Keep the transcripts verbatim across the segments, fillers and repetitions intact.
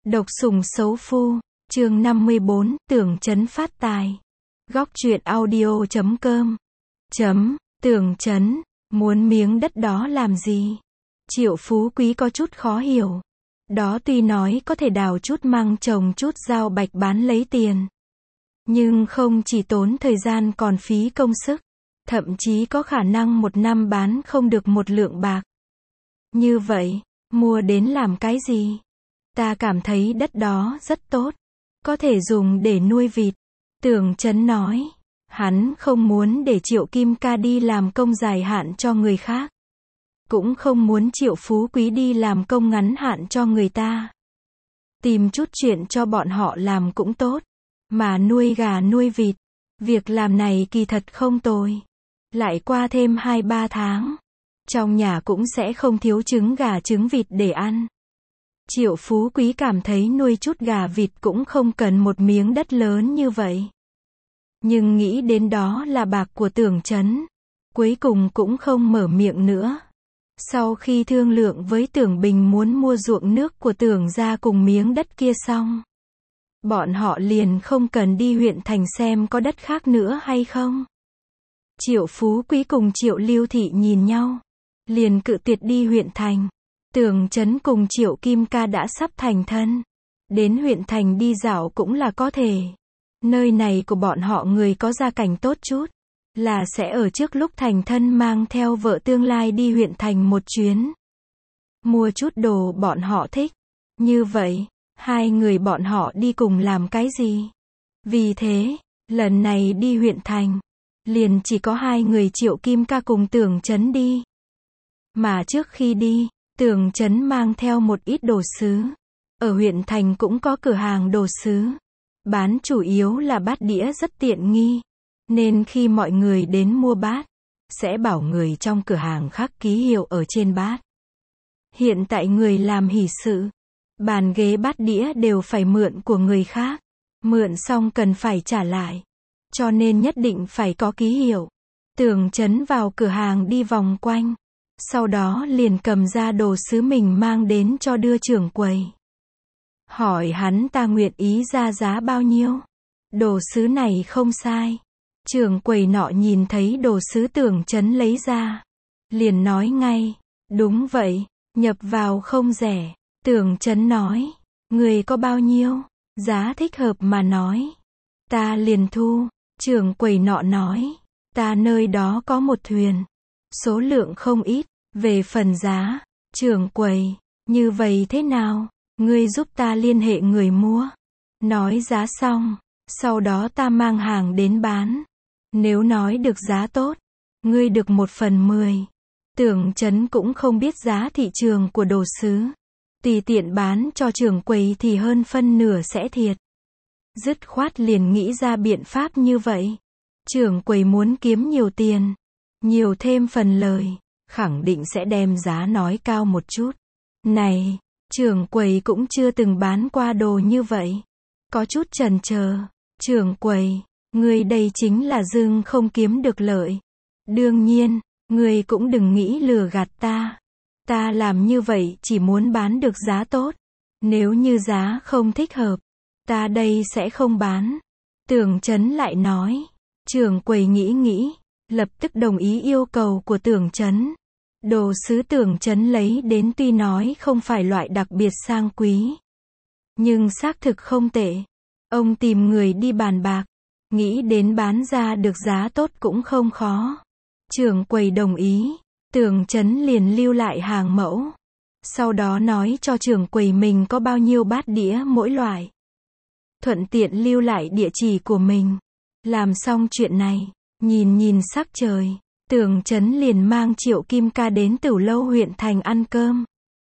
Độc sủng xấu phu, chương năm mươi bốn, Tưởng Chấn phát tài. Góc truyện audio chấm com. Chấm, Tưởng Chấn, muốn miếng đất đó làm gì? Triệu Phú Quý có chút khó hiểu. Đó tuy nói có thể đào chút măng trồng chút rau bạch bán lấy tiền. Nhưng không chỉ tốn thời gian còn phí công sức. Thậm chí có khả năng một năm bán không được một lượng bạc. Như vậy, mua đến làm cái gì? Ta cảm thấy đất đó rất tốt. Có thể dùng để nuôi vịt. Tưởng Chấn nói. Hắn không muốn để Triệu Kim Ca đi làm công dài hạn cho người khác. Cũng không muốn Triệu Phú Quý đi làm công ngắn hạn cho người ta. Tìm chút chuyện cho bọn họ làm cũng tốt. Mà nuôi gà nuôi vịt. Việc làm này kỳ thật không tồi. Lại qua thêm hai ba tháng. Trong nhà cũng sẽ không thiếu trứng gà trứng vịt để ăn. Triệu Phú Quý cảm thấy nuôi chút gà vịt cũng không cần một miếng đất lớn như vậy. Nhưng nghĩ đến đó là bạc của Tưởng Chấn. Cuối cùng cũng không mở miệng nữa. Sau khi thương lượng với Tưởng Bình muốn mua ruộng nước của Tưởng gia cùng miếng đất kia xong. Bọn họ liền không cần đi huyện thành xem có đất khác nữa hay không. Triệu Phú Quý cùng Triệu Lưu Thị nhìn nhau. Liền cự tuyệt đi huyện thành. Tưởng Chấn cùng Triệu Kim Ca đã sắp thành thân. Đến huyện thành đi dạo cũng là có thể. Nơi này của bọn họ người có gia cảnh tốt chút. Là sẽ ở trước lúc thành thân mang theo vợ tương lai đi huyện thành một chuyến. Mua chút đồ bọn họ thích. Như vậy, hai người bọn họ đi cùng làm cái gì? Vì thế, lần này đi huyện thành. Liền chỉ có hai người Triệu Kim Ca cùng Tưởng Chấn đi. Mà trước khi đi, Tưởng Chấn mang theo một ít đồ sứ. Ở huyện thành cũng có cửa hàng đồ sứ. Bán chủ yếu là bát đĩa rất tiện nghi. Nên khi mọi người đến mua bát, sẽ bảo người trong cửa hàng khắc ký hiệu ở trên bát. Hiện tại người làm hỷ sự, bàn ghế bát đĩa đều phải mượn của người khác. Mượn xong cần phải trả lại. Cho nên nhất định phải có ký hiệu. Tưởng Chấn vào cửa hàng đi vòng quanh. Sau đó liền cầm ra đồ sứ mình mang đến cho đưa trưởng quầy. Hỏi hắn ta nguyện ý ra giá bao nhiêu. Đồ sứ này không sai. Trưởng quầy nọ nhìn thấy đồ sứ Tưởng Chấn lấy ra. Liền nói ngay. Đúng vậy, nhập vào không rẻ. Tưởng Chấn nói. Người có bao nhiêu? Giá thích hợp mà nói. Ta liền thu. Trưởng quầy nọ nói. Ta nơi đó có một thuyền. Số lượng không ít. Về phần giá. Trưởng quầy. Như vậy thế nào? Ngươi giúp ta liên hệ người mua. Nói giá xong. Sau đó ta mang hàng đến bán. Nếu nói được giá tốt. Ngươi được một phần mười. Tưởng Chấn cũng không biết giá thị trường của đồ sứ. Tùy tiện bán cho trưởng quầy thì hơn phân nửa sẽ thiệt. Dứt khoát liền nghĩ ra biện pháp như vậy. Trưởng quầy muốn kiếm nhiều tiền. Nhiều thêm phần lời. Khẳng định sẽ đem giá nói cao một chút. Này, trưởng quầy cũng chưa từng bán qua đồ như vậy. Có chút chần chờ. Trưởng quầy, người đây chính là dưng không kiếm được lợi. Đương nhiên, người cũng đừng nghĩ lừa gạt ta. Ta làm như vậy chỉ muốn bán được giá tốt. Nếu như giá không thích hợp, ta đây sẽ không bán. Tưởng Chấn lại nói. Trưởng quầy nghĩ nghĩ, lập tức đồng ý yêu cầu của Tưởng Chấn. Đồ sứ Tưởng Chấn lấy đến tuy nói không phải loại đặc biệt sang quý. Nhưng xác thực không tệ. Ông tìm người đi bàn bạc. Nghĩ đến bán ra được giá tốt cũng không khó. Trưởng quầy đồng ý. Tưởng Chấn liền lưu lại hàng mẫu. Sau đó nói cho trưởng quầy mình có bao nhiêu bát đĩa mỗi loại. Thuận tiện lưu lại địa chỉ của mình. Làm xong chuyện này. Nhìn nhìn sắc trời. Tưởng Chấn liền mang Triệu Kim Ca đến tửu lâu huyện thành ăn cơm.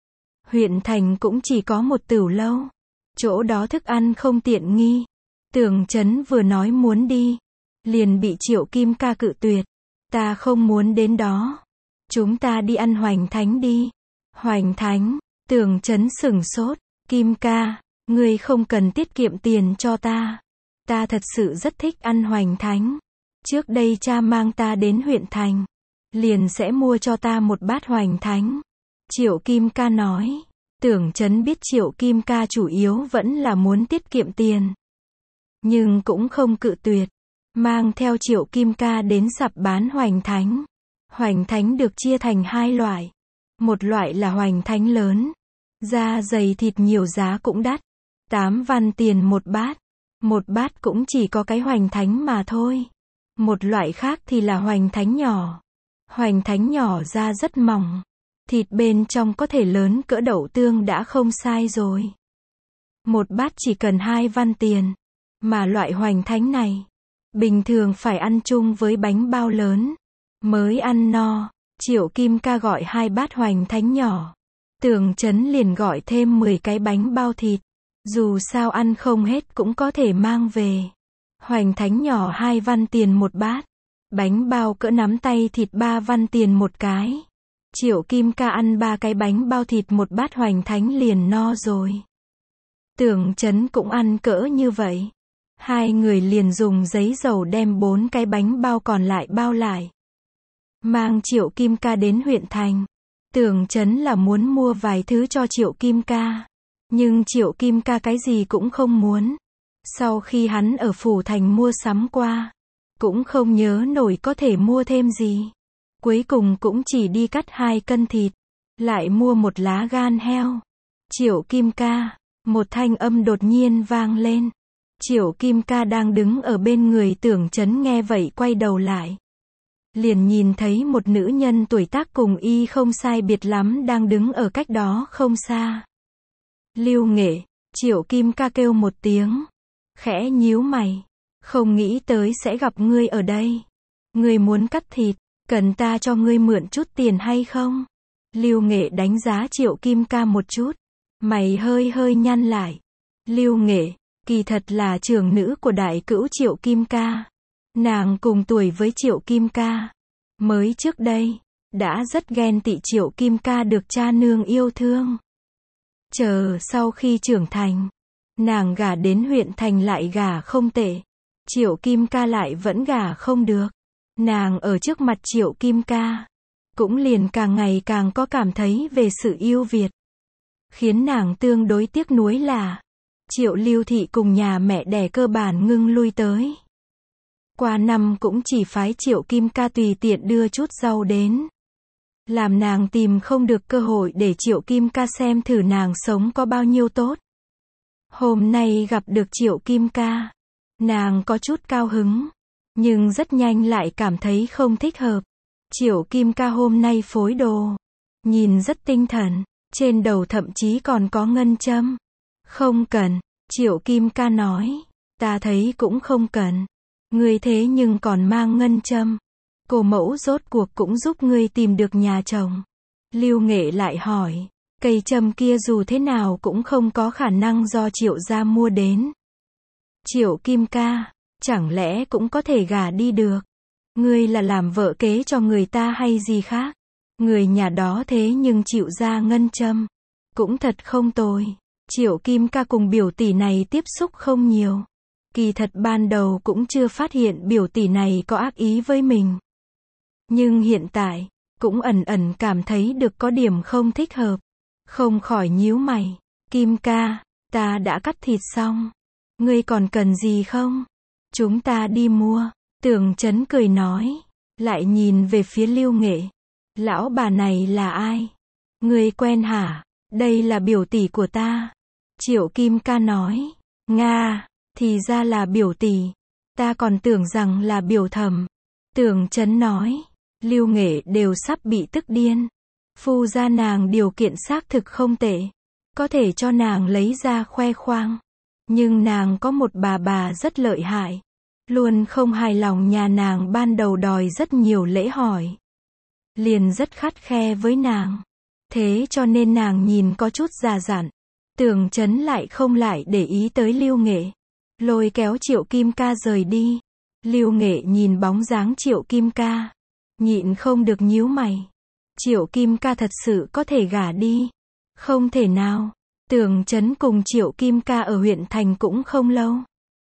Huyện thành cũng chỉ có một tửu lâu. Chỗ đó thức ăn không tiện nghi. Tưởng Chấn vừa nói muốn đi. Liền bị Triệu Kim Ca cự tuyệt. Ta không muốn đến đó. Chúng ta đi ăn hoành thánh đi. Hoành thánh. Tưởng Chấn sửng sốt. Kim Ca, ngươi không cần tiết kiệm tiền cho ta. Ta thật sự rất thích ăn hoành thánh. Trước đây cha mang ta đến huyện thành. Liền sẽ mua cho ta một bát hoành thánh. Triệu Kim Ca nói. Tưởng Chấn biết Triệu Kim Ca chủ yếu vẫn là muốn tiết kiệm tiền. Nhưng cũng không cự tuyệt. Mang theo Triệu Kim Ca đến sạp bán hoành thánh. Hoành thánh được chia thành hai loại. Một loại là hoành thánh lớn. Da dày thịt nhiều giá cũng đắt. tám văn tiền một bát. Một bát cũng chỉ có cái hoành thánh mà thôi. Một loại khác thì là hoành thánh nhỏ. Hoành thánh nhỏ da rất mỏng. Thịt bên trong có thể lớn cỡ đậu tương đã không sai rồi. Một bát chỉ cần hai văn tiền. Mà loại hoành thánh này, bình thường phải ăn chung với bánh bao lớn, mới ăn no. Triệu Kim Ca gọi hai bát hoành thánh nhỏ. Tưởng Chấn liền gọi thêm mười cái bánh bao thịt. Dù sao ăn không hết cũng có thể mang về. Hoành thánh nhỏ hai văn tiền một bát. Bánh bao cỡ nắm tay thịt ba văn tiền một cái. Triệu Kim Ca ăn ba cái bánh bao thịt một bát hoành thánh liền no rồi. Tưởng Chấn cũng ăn cỡ như vậy. Hai người liền dùng giấy dầu đem bốn cái bánh bao còn lại bao lại. Mang Triệu Kim Ca đến huyện thành. Tưởng Chấn là muốn mua vài thứ cho Triệu Kim Ca. Nhưng Triệu Kim Ca cái gì cũng không muốn. Sau khi hắn ở phủ thành mua sắm qua, cũng không nhớ nổi có thể mua thêm gì. Cuối cùng cũng chỉ đi cắt hai cân thịt. Lại mua một lá gan heo. Triệu Kim Ca, một thanh âm đột nhiên vang lên. Triệu Kim Ca đang đứng ở bên người Tưởng Chấn nghe vậy quay đầu lại. Liền nhìn thấy một nữ nhân tuổi tác cùng y không sai biệt lắm đang đứng ở cách đó không xa. Lưu Nghệ, Triệu Kim Ca kêu một tiếng. Khẽ nhíu mày. Không nghĩ tới sẽ gặp ngươi ở đây. Ngươi muốn cắt thịt, cần ta cho ngươi mượn chút tiền hay không? Lưu Nghệ đánh giá Triệu Kim Ca một chút. Mày hơi hơi nhăn lại. Lưu Nghệ, kỳ thật là trưởng nữ của đại cữu Triệu Kim Ca. Nàng cùng tuổi với Triệu Kim Ca. Mới trước đây, đã rất ghen tị Triệu Kim Ca được cha nương yêu thương. Chờ sau khi trưởng thành, nàng gả đến huyện thành lại gả không tệ. Triệu Kim Ca lại vẫn gả không được. Nàng ở trước mặt Triệu Kim Ca, cũng liền càng ngày càng có cảm thấy về sự yêu Việt. Khiến nàng tương đối tiếc nuối là, Triệu Lưu Thị cùng nhà mẹ đẻ cơ bản ngưng lui tới. Qua năm cũng chỉ phái Triệu Kim Ca tùy tiện đưa chút rau đến. Làm nàng tìm không được cơ hội để Triệu Kim Ca xem thử nàng sống có bao nhiêu tốt. Hôm nay gặp được Triệu Kim Ca, nàng có chút cao hứng, nhưng rất nhanh lại cảm thấy không thích hợp. Triệu Kim Ca hôm nay phối đồ, nhìn rất tinh thần, trên đầu thậm chí còn có ngân châm. Không cần, Triệu Kim Ca nói, ta thấy cũng không cần. Ngươi thế nhưng còn mang ngân châm. Cô mẫu rốt cuộc cũng giúp ngươi tìm được nhà chồng. Lưu Nghệ lại hỏi, cây châm kia dù thế nào cũng không có khả năng do Triệu gia mua đến. Triệu Kim Ca, chẳng lẽ cũng có thể gả đi được? Ngươi là làm vợ kế cho người ta hay gì khác? Người nhà đó thế nhưng chịu ra ngân châm. Cũng thật không tồi. Triệu Kim Ca cùng biểu tỷ này tiếp xúc không nhiều. Kỳ thật ban đầu cũng chưa phát hiện biểu tỷ này có ác ý với mình. Nhưng hiện tại, cũng ẩn ẩn cảm thấy được có điểm không thích hợp. Không khỏi nhíu mày. Kim Ca, ta đã cắt thịt xong. Ngươi còn cần gì không? Chúng ta đi mua. Tưởng Chấn cười nói. Lại nhìn về phía Lưu Nghệ. Lão bà này là ai? Ngươi quen hả? Đây là biểu tỷ của ta. Triệu Kim Ca nói. Nga, thì ra là biểu tỷ. Ta còn tưởng rằng là biểu thẩm. Tưởng Chấn nói. Lưu Nghệ đều sắp bị tức điên. Phu gia nàng điều kiện xác thực không tệ. Có thể cho nàng lấy ra khoe khoang. Nhưng nàng có một bà bà rất lợi hại. Luôn không hài lòng nhà nàng ban đầu đòi rất nhiều lễ hỏi. Liền rất khắt khe với nàng. Thế cho nên nàng nhìn có chút già dặn. Tưởng Chấn lại không lại để ý tới Lưu Nghệ. Lôi kéo Triệu Kim Ca rời đi. Lưu Nghệ nhìn bóng dáng Triệu Kim Ca. Nhịn không được nhíu mày. Triệu Kim Ca thật sự có thể gả đi. Không thể nào. Tưởng Chấn cùng Triệu Kim Ca ở huyện thành cũng không lâu.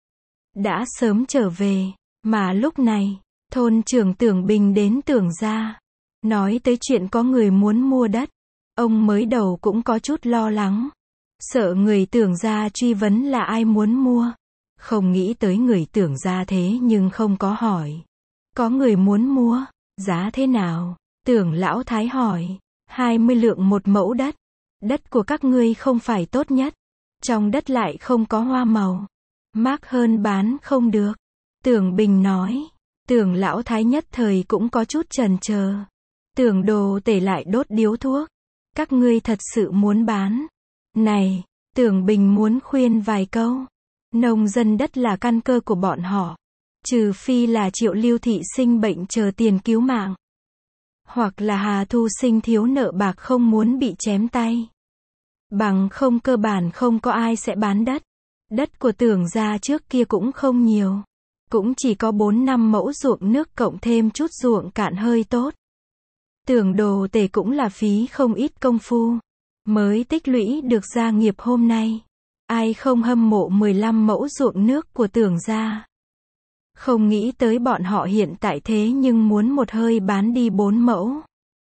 Đã sớm trở về. Mà lúc này, thôn trưởng Tưởng Bình đến Tưởng gia. Nói tới chuyện có người muốn mua đất. Ông mới đầu cũng có chút lo lắng. Sợ người Tưởng gia truy vấn là ai muốn mua. Không nghĩ tới người Tưởng gia thế nhưng không có hỏi. Có người muốn mua, giá thế nào? Tưởng lão thái hỏi. hai mươi lượng một mẫu đất. Đất của các ngươi không phải tốt nhất. Trong đất lại không có hoa màu. Mắc hơn bán không được. Tưởng Bình nói. Tưởng lão thái nhất thời cũng có chút chần chờ. Tưởng Đồ Tể lại đốt điếu thuốc. Các ngươi thật sự muốn bán. Này, Tưởng Bình muốn khuyên vài câu. Nông dân đất là căn cơ của bọn họ. Trừ phi là Triệu Lưu Thị sinh bệnh chờ tiền cứu mạng. Hoặc là Hà Thu Sinh thiếu nợ bạc không muốn bị chém tay. Bằng không cơ bản không có ai sẽ bán đất. Đất của Tưởng gia trước kia cũng không nhiều. Cũng chỉ có bốn năm mẫu ruộng nước cộng thêm chút ruộng cạn hơi tốt. Tưởng Đồ Tể cũng là phí không ít công phu. Mới tích lũy được gia nghiệp hôm nay. Ai không hâm mộ mười lăm mẫu ruộng nước của Tưởng gia. Không nghĩ tới bọn họ hiện tại thế nhưng muốn một hơi bán đi bốn mẫu.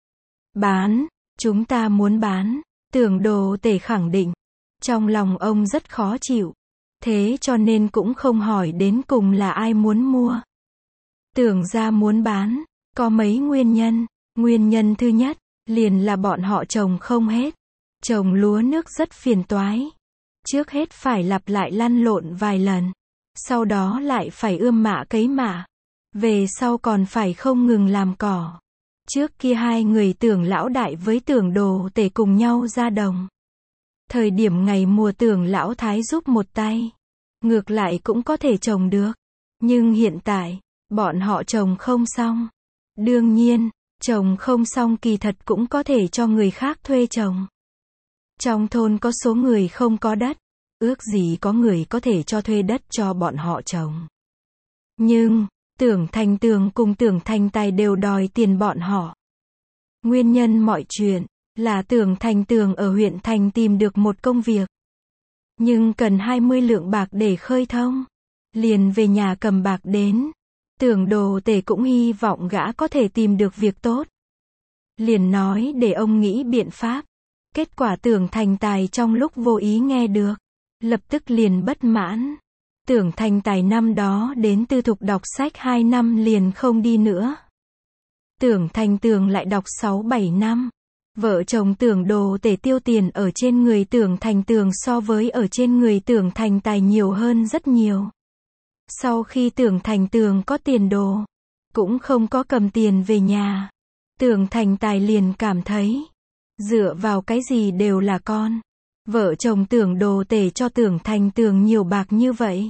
Bán, chúng ta muốn bán. Tưởng Đồ Tể khẳng định. Trong lòng ông rất khó chịu. Thế cho nên cũng không hỏi đến cùng là ai muốn mua. Tưởng gia muốn bán, có mấy nguyên nhân. Nguyên nhân thứ nhất, liền là bọn họ trồng không hết. Trồng lúa nước rất phiền toái. Trước hết phải lặp lại lăn lộn vài lần. Sau đó lại phải ươm mạ cấy mạ. Về sau còn phải không ngừng làm cỏ. Trước kia hai người Tưởng lão đại với Tưởng Đồ Tể cùng nhau ra đồng. Thời điểm ngày mùa Tưởng lão thái giúp một tay. Ngược lại cũng có thể trồng được. Nhưng hiện tại, bọn họ trồng không xong. Đương nhiên, trồng không xong kỳ thật cũng có thể cho người khác thuê trồng. Trong thôn có số người không có đất. Ước gì có người có thể cho thuê đất cho bọn họ trồng. Nhưng, Tưởng Thành Tường cùng Tưởng Thành Tài đều đòi tiền bọn họ. Nguyên nhân mọi chuyện, là Tưởng Thành Tường ở huyện thành tìm được một công việc. Nhưng cần hai mươi lượng bạc để khơi thông. Liền về nhà cầm bạc đến. Tưởng Đồ Tể cũng hy vọng gã có thể tìm được việc tốt. Liền nói để ông nghĩ biện pháp. Kết quả Tưởng Thành Tài trong lúc vô ý nghe được. Lập tức liền bất mãn. Tưởng Thành Tài năm đó đến tư thục đọc sách hai năm liền không đi nữa. Tưởng Thành Tường lại đọc sáu bảy năm. Vợ chồng Tưởng Đồ Tể tiêu tiền ở trên người Tưởng Thành Tường so với ở trên người Tưởng Thành Tài nhiều hơn rất nhiều. Sau khi Tưởng Thành Tường có tiền đồ, cũng không có cầm tiền về nhà. Tưởng Thành Tài liền cảm thấy, dựa vào cái gì đều là con. Vợ chồng Tưởng Đồ Tể cho Tưởng Thành Tường nhiều bạc như vậy.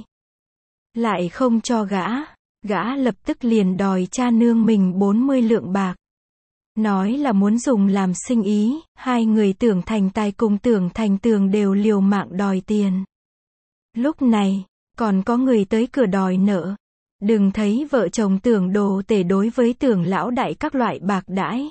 Lại không cho gã, gã lập tức liền đòi cha nương mình bốn mươi lượng bạc. Nói là muốn dùng làm sinh ý, hai người Tưởng Thành Tài cùng Tưởng Thành Tường đều liều mạng đòi tiền. Lúc này, còn có người tới cửa đòi nợ. Đừng thấy vợ chồng Tưởng Đồ Tể đối với Tưởng lão đại các loại bạc đãi.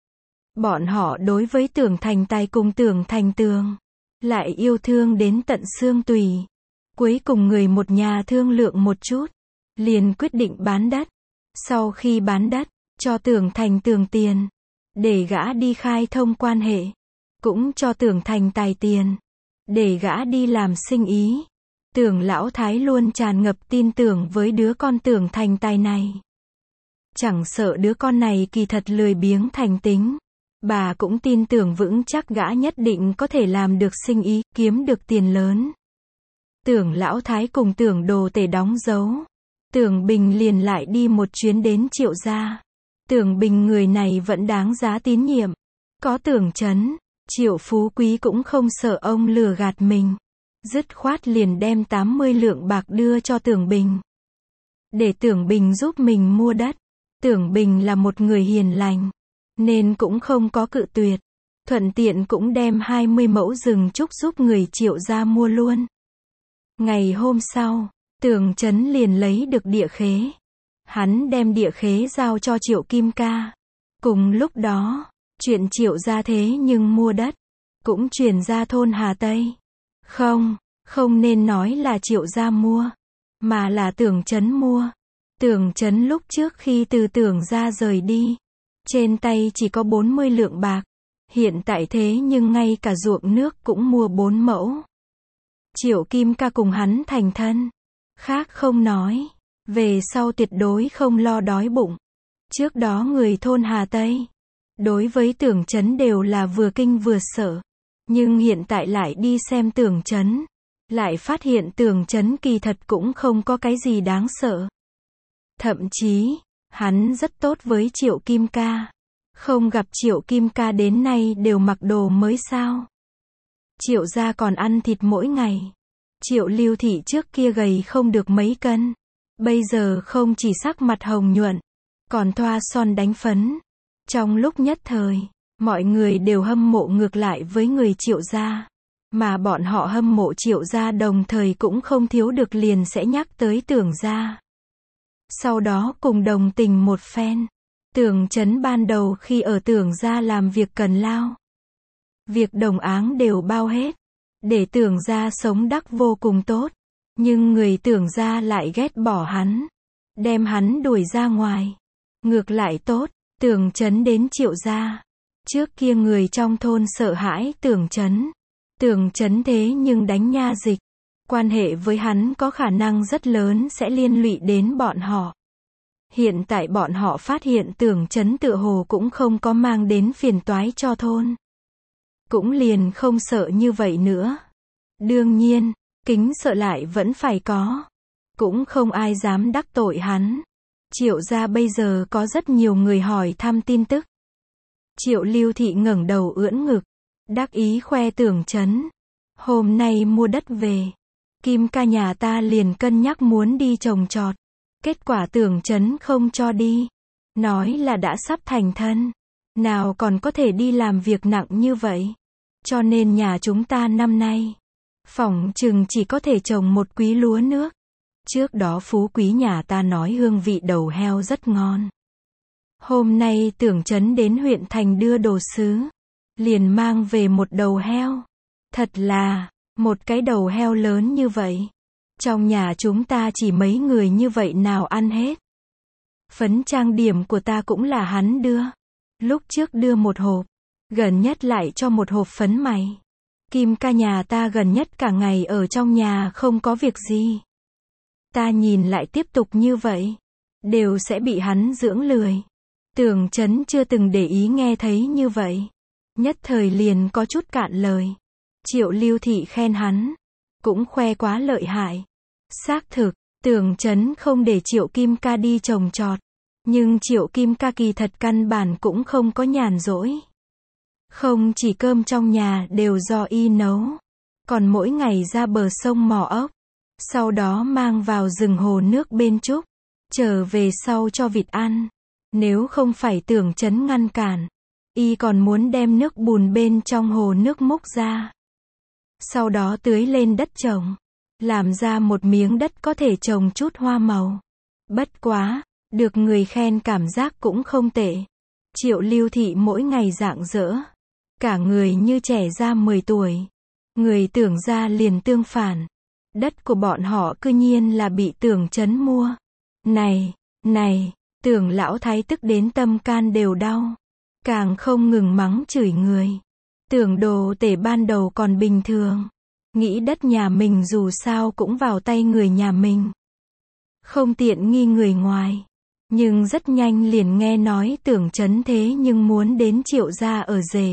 Bọn họ đối với Tưởng Thành Tài cùng Tưởng Thành Tường, lại yêu thương đến tận xương tùy. Cuối cùng người một nhà thương lượng một chút, liền quyết định bán đất. Sau khi bán đất, cho Tưởng Thành Tường tiền, để gã đi khai thông quan hệ. Cũng cho Tưởng Thành Tài tiền, để gã đi làm sinh ý. Tưởng lão thái luôn tràn ngập tin tưởng với đứa con Tưởng Thành Tài này. Chẳng sợ đứa con này kỳ thật lười biếng thành tính. Bà cũng tin tưởng vững chắc gã nhất định có thể làm được sinh ý, kiếm được tiền lớn. Tưởng lão thái cùng Tưởng Đồ Tể đóng dấu. Tưởng Bình liền lại đi một chuyến đến Triệu gia. Tưởng Bình người này vẫn đáng giá tín nhiệm. Có Tưởng Chấn, Triệu Phú Quý cũng không sợ ông lừa gạt mình. Dứt khoát liền đem tám mươi lượng bạc đưa cho Tưởng Bình. Để Tưởng Bình giúp mình mua đất. Tưởng Bình là một người hiền lành, nên cũng không có cự tuyệt. Thuận tiện cũng đem hai mươi mẫu rừng trúc giúp người Triệu gia mua luôn. Ngày hôm sau, Tưởng Chấn liền lấy được địa khế. Hắn đem địa khế giao cho Triệu Kim Ca. Cùng lúc đó, chuyện Triệu gia thế nhưng mua đất, cũng truyền ra thôn Hà Tây. Không, không nên nói là Triệu gia mua, mà là Tưởng Chấn mua. Tưởng Chấn lúc trước khi từ Tưởng gia rời đi, trên tay chỉ có bốn mươi lượng bạc. Hiện tại thế nhưng ngay cả ruộng nước cũng mua bốn mẫu. Triệu Kim Ca cùng hắn thành thân. Khác không nói. Về sau tuyệt đối không lo đói bụng. Trước đó người thôn Hà Tây, đối với Tưởng Chấn đều là vừa kinh vừa sợ. Nhưng hiện tại lại đi xem Tưởng Chấn. Lại phát hiện Tưởng Chấn kỳ thật cũng không có cái gì đáng sợ. Thậm chí, hắn rất tốt với Triệu Kim Ca. Không gặp Triệu Kim Ca đến nay đều mặc đồ mới sao. Triệu gia còn ăn thịt mỗi ngày. Triệu Lưu Thị trước kia gầy không được mấy cân. Bây giờ không chỉ sắc mặt hồng nhuận, còn thoa son đánh phấn. Trong lúc nhất thời, mọi người đều hâm mộ ngược lại với người Triệu gia. Mà bọn họ hâm mộ Triệu gia đồng thời cũng không thiếu được liền sẽ nhắc tới Tưởng gia. Sau đó cùng đồng tình một phen. Tưởng Chấn ban đầu khi ở Tưởng gia làm việc cần lao. Việc đồng áng đều bao hết. Để Tưởng gia sống đắc vô cùng tốt. Nhưng người Tưởng gia lại ghét bỏ hắn. Đem hắn đuổi ra ngoài. Ngược lại tốt, Tưởng Chấn đến Triệu gia. Trước kia người trong thôn sợ hãi Tưởng Chấn. Tưởng Chấn thế nhưng đánh nha dịch. Quan hệ với hắn có khả năng rất lớn sẽ liên lụy đến bọn họ. Hiện tại bọn họ phát hiện Tưởng Chấn tựa hồ cũng không có mang đến phiền toái cho thôn. Cũng liền không sợ như vậy nữa. Đương nhiên, kính sợ lại vẫn phải có. Cũng không ai dám đắc tội hắn. Triệu gia bây giờ có rất nhiều người hỏi thăm tin tức. Triệu Lưu Thị ngẩng đầu ưỡn ngực. Đắc ý khoe Tưởng Chấn. Hôm nay mua đất về. Kim Ca nhà ta liền cân nhắc muốn đi trồng trọt. Kết quả Tưởng Chấn không cho đi. Nói là đã sắp thành thân. Nào còn có thể đi làm việc nặng như vậy. Cho nên nhà chúng ta năm nay, phỏng chừng chỉ có thể trồng một quý lúa nước. Trước đó phú quý nhà ta nói hương vị đầu heo rất ngon. Hôm nay Tưởng Chấn đến huyện thành đưa đồ sứ. Liền mang về một đầu heo. Thật là, một cái đầu heo lớn như vậy. Trong nhà chúng ta chỉ mấy người như vậy nào ăn hết. Phấn trang điểm của ta cũng là hắn đưa. Lúc trước đưa một hộp. Gần nhất lại cho một hộp phấn mày. Kim Ca nhà ta gần nhất cả ngày ở trong nhà không có việc gì. Ta nhìn lại tiếp tục như vậy. Đều sẽ bị hắn dưỡng lười. Tưởng Chấn chưa từng để ý nghe thấy như vậy. Nhất thời liền có chút cạn lời. Triệu Lưu Thị khen hắn. Cũng khoe quá lợi hại. Xác thực, Tưởng Chấn không để Triệu Kim Ca đi trồng trọt. Nhưng Triệu Kim Ca kỳ thật căn bản cũng không có nhàn rỗi. Không chỉ cơm trong nhà đều do y nấu. Còn mỗi ngày ra bờ sông mò ốc. Sau đó mang vào rừng hồ nước bên trúc. Trở về sau cho vịt ăn. Nếu không phải Tưởng Chấn ngăn cản. Y còn muốn đem nước bùn bên trong hồ nước múc ra. Sau đó tưới lên đất trồng. Làm ra một miếng đất có thể trồng chút hoa màu. Bất quá, được người khen cảm giác cũng không tệ. Triệu Lưu Thị mỗi ngày rạng rỡ. Cả người như trẻ ra mười tuổi. Người Tưởng gia liền tương phản. Đất của bọn họ cư nhiên là bị Tưởng Chấn mua. Này, này, Tưởng lão thái tức đến tâm can đều đau. Càng không ngừng mắng chửi người. Tưởng đồ tể ban đầu còn bình thường. Nghĩ đất nhà mình dù sao cũng vào tay người nhà mình. Không tiện nghi người ngoài. Nhưng rất nhanh liền nghe nói Tưởng Chấn thế nhưng muốn đến Triệu gia ở rể.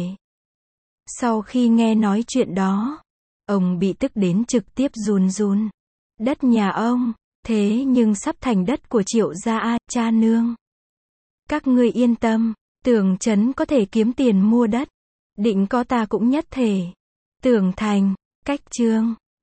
Sau khi nghe nói chuyện đó, ông bị tức đến trực tiếp run run. Đất nhà ông, thế nhưng sắp thành đất của Triệu gia a, cha nương. Các ngươi yên tâm, Tưởng Chấn có thể kiếm tiền mua đất. Định có ta cũng nhất thể. Tưởng thành, cách chương.